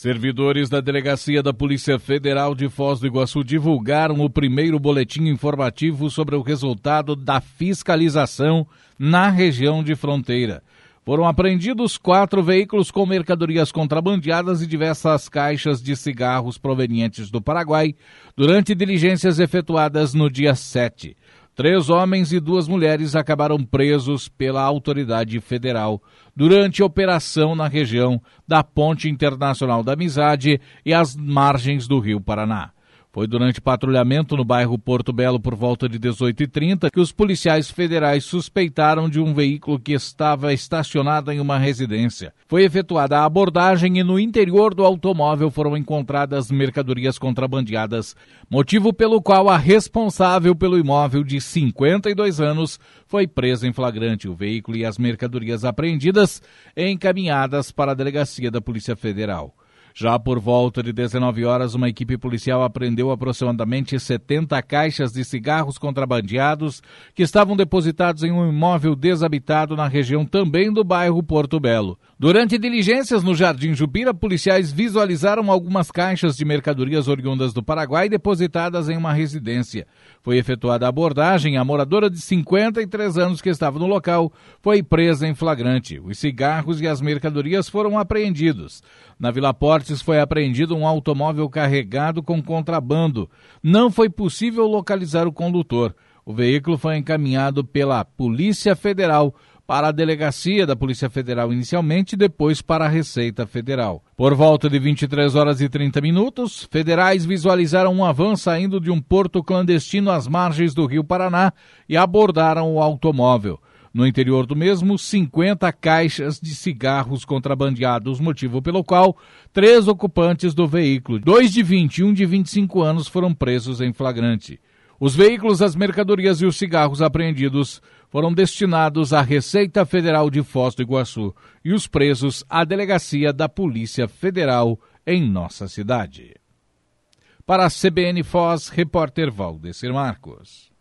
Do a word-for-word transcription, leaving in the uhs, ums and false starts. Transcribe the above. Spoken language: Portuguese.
Servidores da Delegacia da Polícia Federal de Foz do Iguaçu divulgaram o primeiro boletim informativo sobre o resultado da fiscalização na região de fronteira. Foram apreendidos quatro veículos com mercadorias contrabandeadas e diversas caixas de cigarros provenientes do Paraguai durante diligências efetuadas no dia sete. Três homens e duas mulheres acabaram presos pela autoridade federal durante operação na região da Ponte Internacional da Amizade e às margens do Rio Paraná. Foi durante patrulhamento no bairro Porto Belo por volta de dezoito e trinta que os policiais federais suspeitaram de um veículo que estava estacionado em uma residência. Foi efetuada a abordagem e no interior do automóvel foram encontradas mercadorias contrabandeadas, motivo pelo qual a responsável pelo imóvel, de cinquenta e dois anos, foi presa em flagrante. O veículo e as mercadorias apreendidas encaminhadas para a Delegacia da Polícia Federal. Já por volta de dezenove horas, uma equipe policial apreendeu aproximadamente setenta caixas de cigarros contrabandeados que estavam depositados em um imóvel desabitado na região também do bairro Porto Belo. Durante diligências no Jardim Jupira, policiais visualizaram algumas caixas de mercadorias oriundas do Paraguai depositadas em uma residência. Foi efetuada a abordagem. A moradora de cinquenta e três anos que estava no local foi presa em flagrante. Os cigarros e as mercadorias foram apreendidos. Na Vila Portes foi apreendido um automóvel carregado com contrabando. Não foi possível localizar o condutor. O veículo foi encaminhado pela Polícia Federal para a Delegacia da Polícia Federal inicialmente, depois para a Receita Federal. Por volta de vinte e três horas e trinta minutos, federais visualizaram um avanço saindo de um porto clandestino às margens do Rio Paraná e abordaram o automóvel. No interior do mesmo, cinquenta caixas de cigarros contrabandeados, motivo pelo qual três ocupantes do veículo, dois de vinte e um de vinte e cinco anos, foram presos em flagrante. Os veículos, as mercadorias e os cigarros apreendidos foram destinados à Receita Federal de Foz do Iguaçu e os presos à Delegacia da Polícia Federal em nossa cidade. Para a C B N Foz, repórter Valdecir Marcos.